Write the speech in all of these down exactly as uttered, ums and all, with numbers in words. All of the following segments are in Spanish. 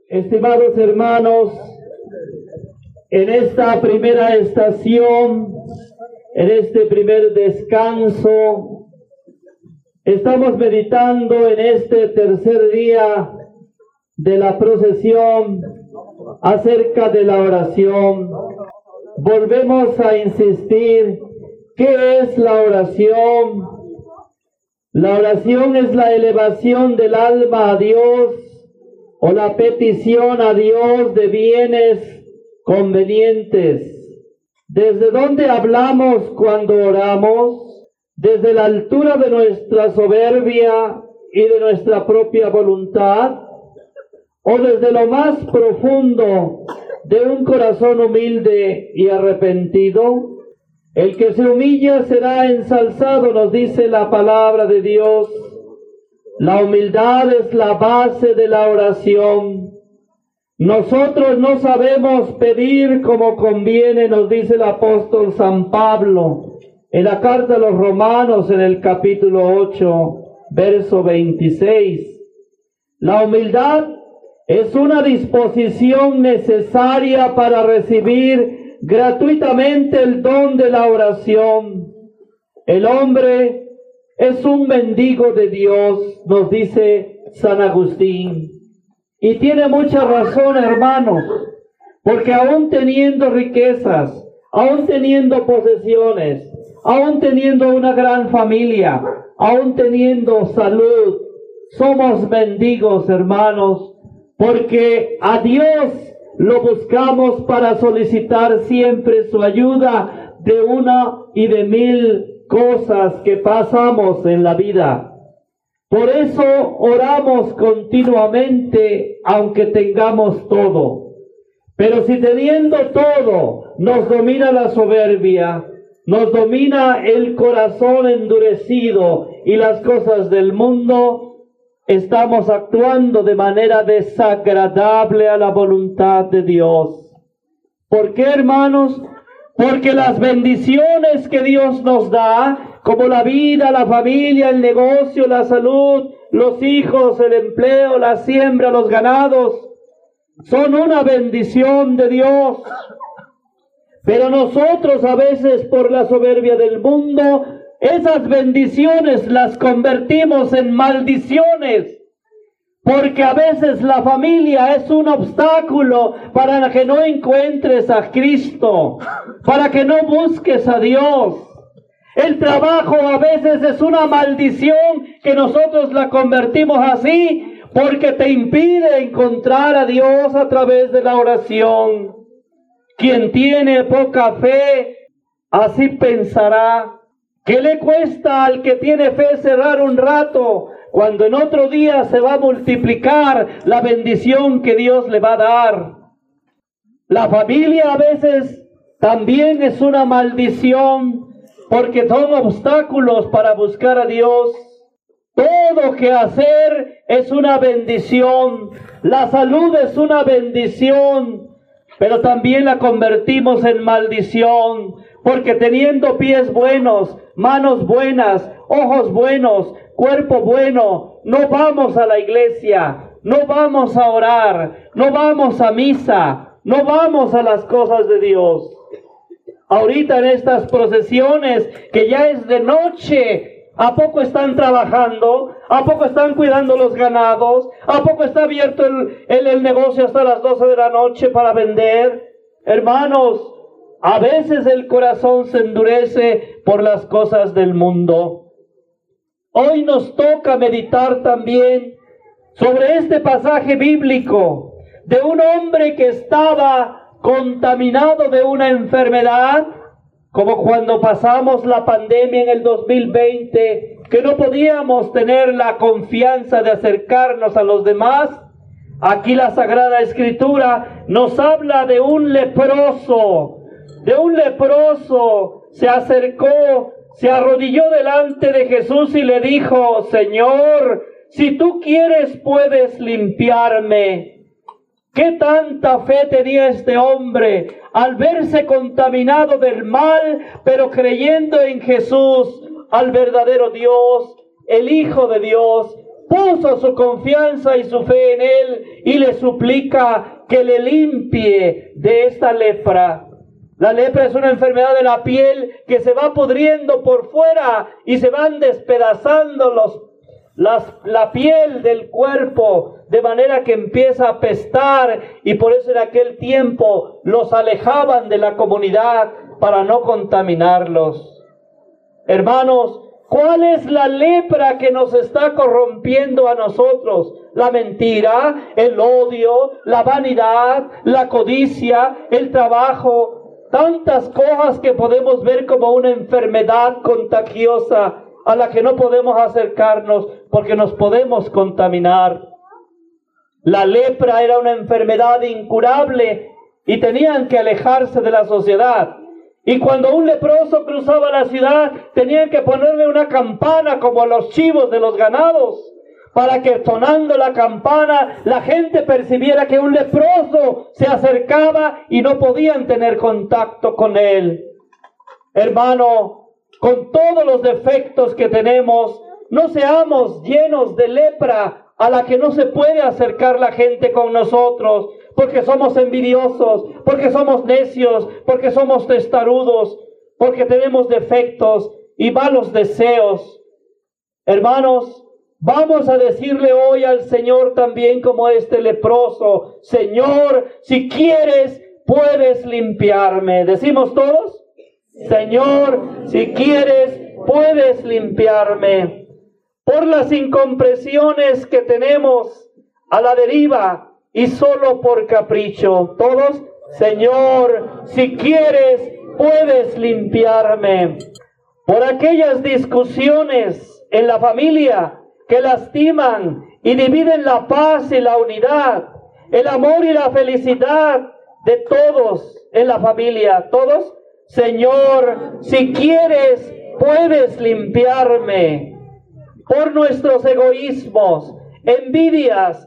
Estimados hermanos, en esta primera estación, en este primer descanso, estamos meditando en este tercer día de la procesión acerca de la oración. Volvemos a insistir, ¿qué es la oración? La oración es la elevación del alma a Dios o la petición a Dios de bienes convenientes. ¿Desde dónde hablamos cuando oramos? ¿Desde la altura de nuestra soberbia y de nuestra propia voluntad? ¿O desde lo más profundo de un corazón humilde y arrepentido? El que se humilla será ensalzado, nos dice la palabra de Dios. La humildad es la base de la oración. Nosotros no sabemos pedir como conviene, nos dice el apóstol San Pablo en la carta a los Romanos en el capítulo ocho, verso veintiséis. La humildad es una disposición necesaria para recibir gratuitamente el don de la oración. El hombre es un mendigo de Dios, nos dice San Agustín. Y tiene mucha razón, hermanos, porque aún teniendo riquezas, aún teniendo posesiones, aún teniendo una gran familia, aún teniendo salud, somos mendigos, hermanos, porque a Dios lo buscamos para solicitar siempre su ayuda de una y de mil cosas que pasamos en la vida. Por eso oramos continuamente, aunque tengamos todo. Pero si teniendo todo nos domina la soberbia, nos domina el corazón endurecido y las cosas del mundo, estamos actuando de manera desagradable a la voluntad de Dios. ¿Por qué, hermanos? Porque las bendiciones que Dios nos da, como la vida, la familia, el negocio, la salud, los hijos, el empleo, la siembra, los ganados, son una bendición de Dios. Pero nosotros a veces por la soberbia del mundo, esas bendiciones las convertimos en maldiciones. Porque a veces la familia es un obstáculo para que no encuentres a Cristo, para que no busques a Dios. El trabajo a veces es una maldición que nosotros la convertimos así porque te impide encontrar a Dios a través de la oración. Quien tiene poca fe, así pensará. ¿Qué le cuesta al que tiene fe cerrar un rato, cuando en otro día se va a multiplicar la bendición que Dios le va a dar? La familia a veces también es una maldición, porque son obstáculos para buscar a Dios. Todo que hacer es una bendición. La salud es una bendición, pero también la convertimos en maldición, porque teniendo pies buenos, manos buenas, ojos buenos, cuerpo bueno, no vamos a la iglesia, no vamos a orar, no vamos a misa, no vamos a las cosas de Dios. Ahorita en estas procesiones, que ya es de noche, ¿a poco están trabajando? ¿A poco están cuidando los ganados? ¿A poco está abierto el, el, el negocio hasta las doce de la noche para vender? Hermanos, a veces el corazón se endurece por las cosas del mundo. Hoy nos toca meditar también sobre este pasaje bíblico de un hombre que estaba contaminado de una enfermedad, como cuando pasamos la pandemia en el dos mil veinte, que no podíamos tener la confianza de acercarnos a los demás. Aquí la Sagrada Escritura nos habla de un leproso, de un leproso, se acercó, se arrodilló delante de Jesús y le dijo: Señor, si tú quieres puedes limpiarme. ¿Qué tanta fe tenía este hombre al verse contaminado del mal, pero creyendo en Jesús, al verdadero Dios, el Hijo de Dios, puso su confianza y su fe en Él y le suplica que le limpie de esta lepra. La lepra es una enfermedad de la piel que se va pudriendo por fuera y se van despedazando los, las, la piel del cuerpo, de manera que empieza a apestar, y por eso en aquel tiempo los alejaban de la comunidad para no contaminarlos. Hermanos, ¿cuál es la lepra que nos está corrompiendo a nosotros? La mentira, el odio, la vanidad, la codicia, el trabajo. Tantas cosas que podemos ver como una enfermedad contagiosa a la que no podemos acercarnos porque nos podemos contaminar. La lepra era una enfermedad incurable y tenían que alejarse de la sociedad. Y cuando un leproso cruzaba la ciudad, tenían que ponerle una campana como a los chivos de los ganados, para que sonando la campana la gente percibiera que un leproso se acercaba y no podían tener contacto con él. Hermano, con todos los defectos que tenemos, no seamos llenos de lepra a la que no se puede acercar la gente con nosotros, porque somos envidiosos, porque somos necios, porque somos testarudos, porque tenemos defectos y malos deseos. Hermanos, vamos a decirle hoy al Señor también como este leproso: Señor, si quieres, puedes limpiarme. ¿Decimos todos? Señor, si quieres, puedes limpiarme. Por las incomprensiones que tenemos a la deriva y solo por capricho. Todos, Señor, si quieres, puedes limpiarme. Por aquellas discusiones en la familia que lastiman y dividen la paz y la unidad, el amor y la felicidad de todos en la familia. Todos, Señor, si quieres, puedes limpiarme. Por nuestros egoísmos, envidias,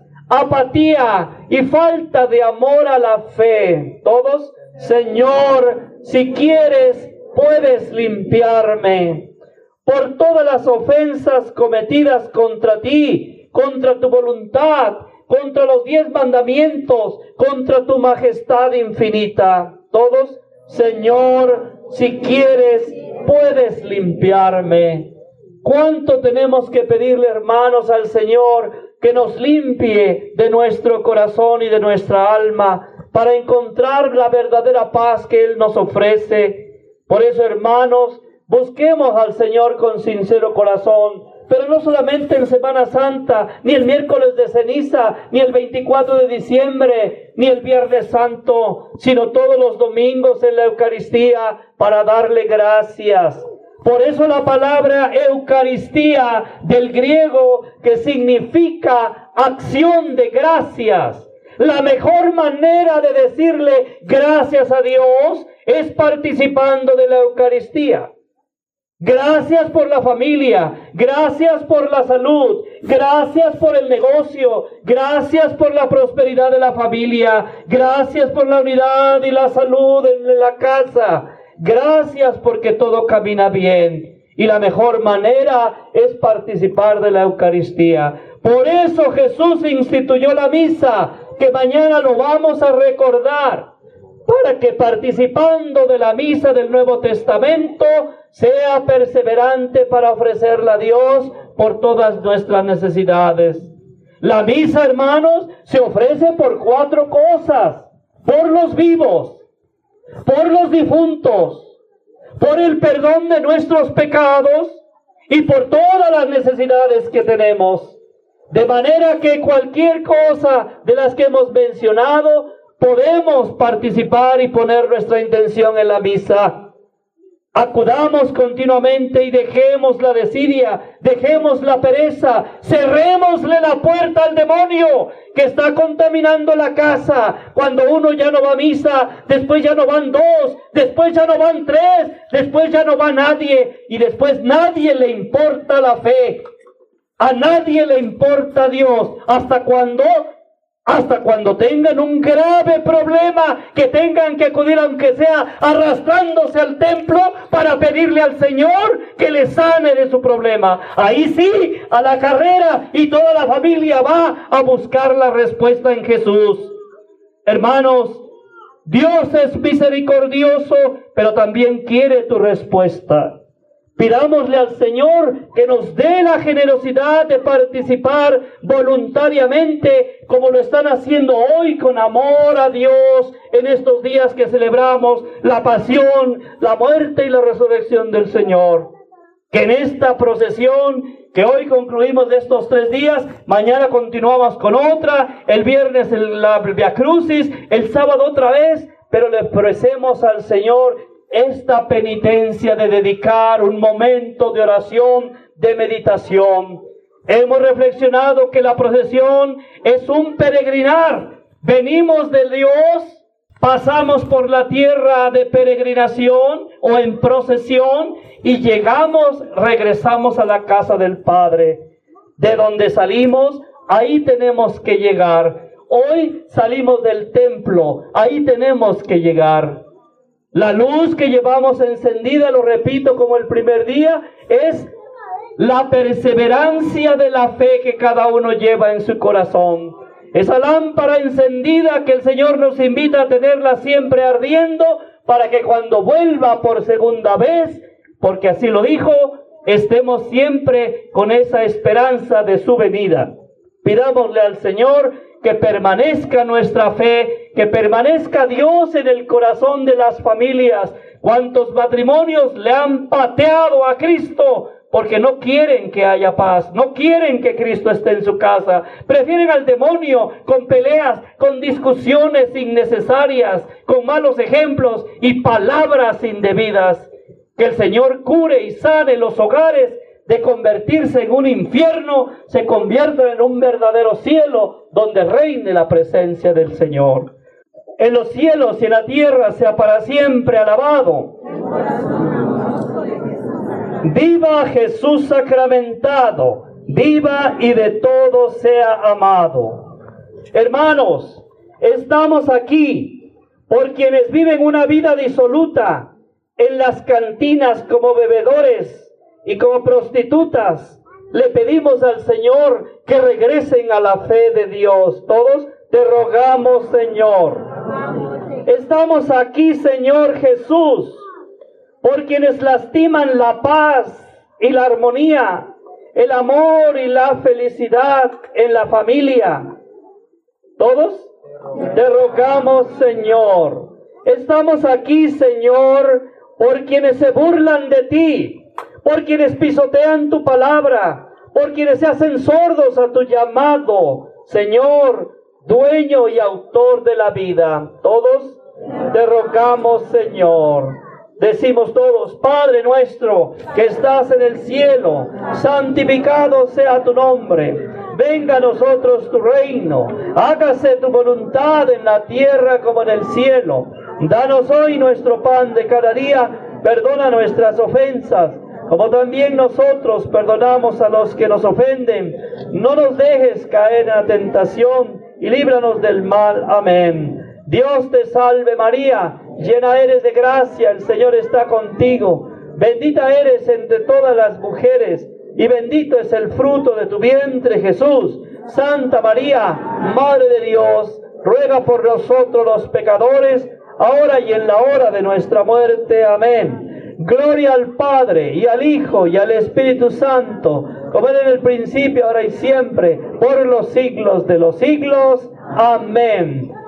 apatía y falta de amor a la fe. Todos, Señor, si quieres, puedes limpiarme. Por todas las ofensas cometidas contra ti, contra tu voluntad, contra los diez mandamientos, contra tu majestad infinita. Todos, Señor, si quieres, puedes limpiarme. ¿Cuánto tenemos que pedirle, hermanos, al Señor que nos limpie de nuestro corazón y de nuestra alma para encontrar la verdadera paz que Él nos ofrece? Por eso, hermanos, busquemos al Señor con sincero corazón, pero no solamente en Semana Santa, ni el miércoles de ceniza, ni el veinticuatro de diciembre, ni el Viernes Santo, sino todos los domingos en la Eucaristía para darle gracias. Por eso la palabra Eucaristía del griego, que significa acción de gracias. La mejor manera de decirle gracias a Dios es participando de la Eucaristía. Gracias por la familia, gracias por la salud, gracias por el negocio, gracias por la prosperidad de la familia, gracias por la unidad y la salud en la casa. Gracias porque todo camina bien. Y la mejor manera es participar de la Eucaristía. Por eso Jesús instituyó la misa, que mañana lo vamos a recordar, para que participando de la misa del Nuevo Testamento sea perseverante para ofrecerla a Dios por todas nuestras necesidades. La misa, hermanos, se ofrece por cuatro cosas: por los vivos, por los difuntos, por el perdón de nuestros pecados y por todas las necesidades que tenemos. De manera que cualquier cosa de las que hemos mencionado, podemos participar y poner nuestra intención en la misa. Acudamos continuamente y dejemos la desidia, dejemos la pereza, cerrémosle la puerta al demonio que está contaminando la casa. Cuando uno ya no va a misa, después ya no van dos, después ya no van tres, después ya no va nadie, y después nadie le importa la fe. A nadie le importa Dios. ¿Hasta cuándo? hasta cuando tengan un grave problema, que tengan que acudir aunque sea arrastrándose al templo para pedirle al Señor que les sane de su problema. Ahí sí, a la carrera, y toda la familia va a buscar la respuesta en Jesús. Hermanos, Dios es misericordioso, pero también quiere tu respuesta. Pidámosle al Señor que nos dé la generosidad de participar voluntariamente, como lo están haciendo hoy con amor a Dios en estos días que celebramos la pasión, la muerte y la resurrección del Señor. Que en esta procesión que hoy concluimos de estos tres días, mañana continuamos con otra, el viernes el, la Via Crucis, el sábado otra vez, pero le ofrecemos al Señor esta penitencia de dedicar un momento de oración, de meditación. Hemos reflexionado que la procesión es un peregrinar. Venimos de Dios, pasamos por la tierra de peregrinación o en procesión y llegamos, regresamos a la casa del Padre. De donde salimos, ahí tenemos que llegar. Hoy salimos del templo, ahí tenemos que llegar. La luz que llevamos encendida, lo repito como el primer día, es la perseverancia de la fe que cada uno lleva en su corazón. Esa lámpara encendida que el Señor nos invita a tenerla siempre ardiendo, para que cuando vuelva por segunda vez, porque así lo dijo, estemos siempre con esa esperanza de su venida. Pidámosle al Señor que permanezca nuestra fe, que permanezca Dios en el corazón de las familias. ¿Cuántos matrimonios le han pateado a Cristo? Porque no quieren que haya paz, no quieren que Cristo esté en su casa. Prefieren al demonio con peleas, con discusiones innecesarias, con malos ejemplos y palabras indebidas. Que el Señor cure y sane los hogares, de convertirse en un infierno, se conviertan en un verdadero cielo donde reine la presencia del Señor. En los cielos y en la tierra sea para siempre alabado. Viva Jesús sacramentado, viva y de todo sea amado. Hermanos, estamos aquí por quienes viven una vida disoluta en las cantinas como bebedores y como prostitutas. Le pedimos al Señor que regresen a la fe de Dios. Todos te rogamos, Señor. Estamos aquí, Señor Jesús, por quienes lastiman la paz y la armonía, el amor y la felicidad en la familia. ¿Todos? Te rogamos, Señor. Estamos aquí, Señor, por quienes se burlan de ti, por quienes pisotean tu palabra, por quienes se hacen sordos a tu llamado, Señor, dueño y autor de la vida. Todos te rogamos, Señor. Decimos todos: Padre nuestro que estás en el cielo, santificado sea tu nombre. Venga a nosotros tu reino, hágase tu voluntad en la tierra como en el cielo. Danos hoy nuestro pan de cada día, perdona nuestras ofensas, como también nosotros perdonamos a los que nos ofenden. No nos dejes caer en la tentación y líbranos del mal. Amén. Dios te salve María, llena eres de gracia, el Señor está contigo. Bendita eres entre todas las mujeres, y bendito es el fruto de tu vientre, Jesús. Santa María, Madre de Dios, ruega por nosotros los pecadores, ahora y en la hora de nuestra muerte. Amén. Gloria al Padre, y al Hijo, y al Espíritu Santo, como era en el principio, ahora y siempre, por los siglos de los siglos. Amén.